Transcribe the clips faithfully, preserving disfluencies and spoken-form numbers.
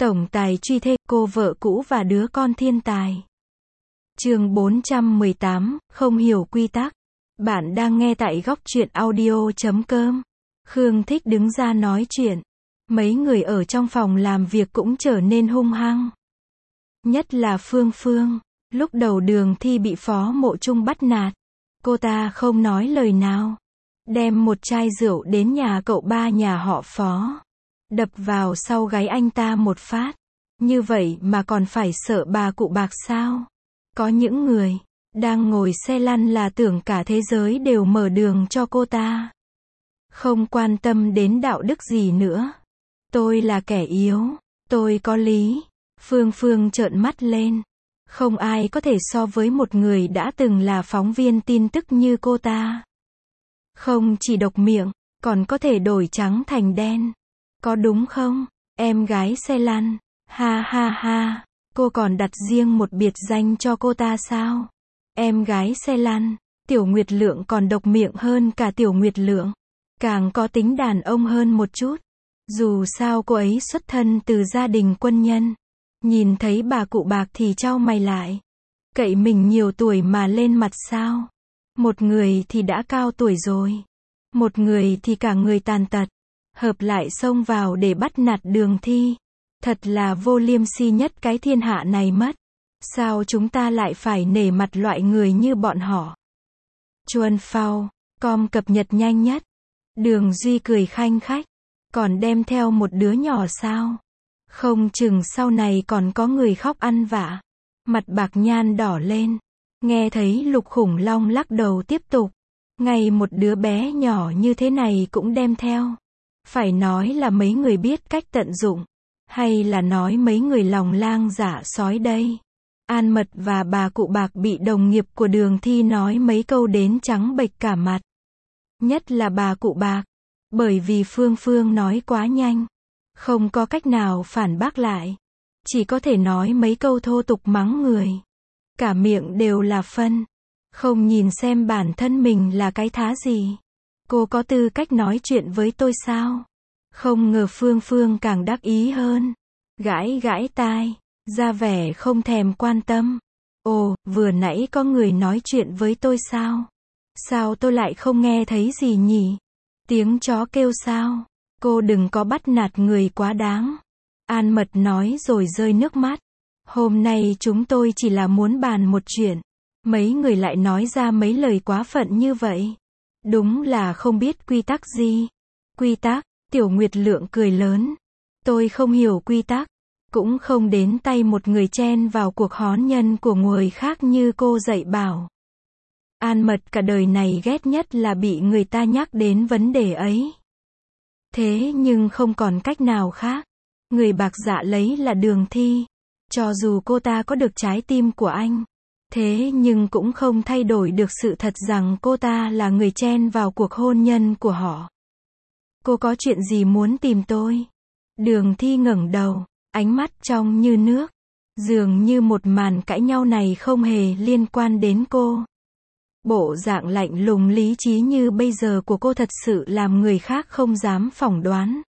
Tổng tài truy thê, cô vợ cũ và đứa con thiên tài. Chương bốn trăm mười tám, không hiểu quy tắc. Bạn đang nghe tại góc truyện audio chấm com. Khương Thích đứng ra nói chuyện. Mấy người ở trong phòng làm việc cũng trở nên hung hăng. Nhất là Phương Phương. Lúc đầu Đường Thi bị Phó Mộ Trung bắt nạt. Cô ta không nói lời nào. Đem một chai rượu đến nhà cậu ba nhà họ Phó. Đập vào sau gáy anh ta một phát. Như vậy mà còn phải sợ bà cụ bạc sao? Có những người đang ngồi xe lăn là tưởng cả thế giới đều mở đường cho cô ta. Không quan tâm đến đạo đức gì nữa. Tôi là kẻ yếu. Tôi có lý. Phương Phương trợn mắt lên. Không ai có thể so với một người đã từng là phóng viên tin tức như cô ta. Không chỉ độc miệng, còn có thể đổi trắng thành đen. Có đúng không, em gái xe lăn? Ha ha ha, cô còn đặt riêng một biệt danh cho cô ta sao? Em gái xe lăn, Tiểu Nguyệt Lượng còn độc miệng hơn cả Tiểu Nguyệt Lượng. Càng có tính đàn ông hơn một chút. Dù sao cô ấy xuất thân từ gia đình quân nhân. Nhìn thấy bà cụ bạc thì chau mày lại. Cậy mình nhiều tuổi mà lên mặt sao? Một người thì đã cao tuổi rồi. Một người thì cả người tàn tật. Hợp lại xông vào để bắt nạt Đường Thi. Thật là vô liêm si nhất cái thiên hạ này mất. Sao chúng ta lại phải nể mặt loại người như bọn họ? Chuan Phao, com cập nhật nhanh nhất. Đường Duy cười khanh khách. Còn đem theo một đứa nhỏ sao? Không chừng sau này còn có người khóc ăn vạ. Mặt Bạc Nhan đỏ lên. Nghe thấy Lục Khủng Long lắc đầu tiếp tục. Ngay một đứa bé nhỏ như thế này cũng đem theo. Phải nói là mấy người biết cách tận dụng. Hay là nói mấy người lòng lang dạ sói đây? An Mật và bà cụ bạc bị đồng nghiệp của Đường Thi nói mấy câu đến trắng bệch cả mặt. Nhất là bà cụ bạc. Bởi vì Phương Phương nói quá nhanh. Không có cách nào phản bác lại. Chỉ có thể nói mấy câu thô tục mắng người. Cả miệng đều là phân. Không nhìn xem bản thân mình là cái thá gì. Cô có tư cách nói chuyện với tôi sao? Không ngờ Phương Phương càng đắc ý hơn. Gãi gãi tai. Ra vẻ không thèm quan tâm. Ồ, vừa nãy có người nói chuyện với tôi sao? Sao tôi lại không nghe thấy gì nhỉ? Tiếng chó kêu sao? Cô đừng có bắt nạt người quá đáng. An Mật nói rồi rơi nước mắt. Hôm nay chúng tôi chỉ là muốn bàn một chuyện. Mấy người lại nói ra mấy lời quá phận như vậy. Đúng là không biết quy tắc gì. Quy tắc, Tiểu Nguyệt Lượng cười lớn. Tôi không hiểu quy tắc. Cũng không đến tay một người chen vào cuộc hôn nhân của người khác như cô dạy bảo. An Mật cả đời này ghét nhất là bị người ta nhắc đến vấn đề ấy. Thế nhưng không còn cách nào khác. Người bạc dạ lấy là Đường Thi. Cho dù cô ta có được trái tim của anh. Thế nhưng cũng không thay đổi được sự thật rằng cô ta là người chen vào cuộc hôn nhân của họ. Cô có chuyện gì muốn tìm tôi? Đường Thi ngẩng đầu, ánh mắt trong như nước. Dường như một màn cãi nhau này không hề liên quan đến cô. Bộ dạng lạnh lùng lý trí như bây giờ của cô thật sự làm người khác không dám phỏng đoán.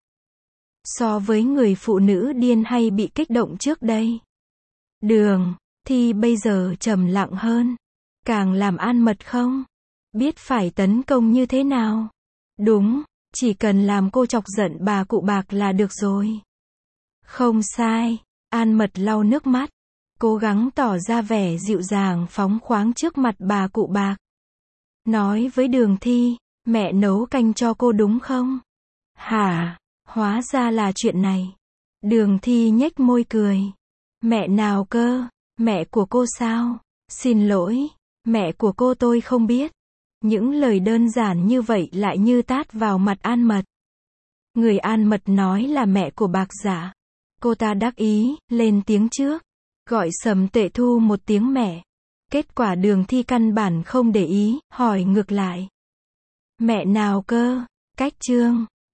So với người phụ nữ điên hay bị kích động trước đây. Đường Thi bây giờ trầm lặng hơn. Càng làm An Mật không biết phải tấn công như thế nào. Đúng, chỉ cần làm cô chọc giận bà cụ bạc là được rồi. Không sai, An Mật lau nước mắt. Cố gắng tỏ ra vẻ dịu dàng phóng khoáng trước mặt bà cụ bạc. Nói với Đường Thi, mẹ nấu canh cho cô đúng không? Hả? Hóa ra là chuyện này. Đường Thi nhếch môi cười. Mẹ nào cơ? Mẹ của cô sao? Xin lỗi, mẹ của cô tôi không biết. Những lời đơn giản như vậy lại như tát vào mặt An Mật. Người An Mật nói là mẹ của Bạc Dạ. Cô ta đắc ý, lên tiếng trước. Gọi Sầm Tệ Thu một tiếng mẹ. Kết quả Đường Thi căn bản không để ý, hỏi ngược lại. Mẹ nào cơ? Cách Trương.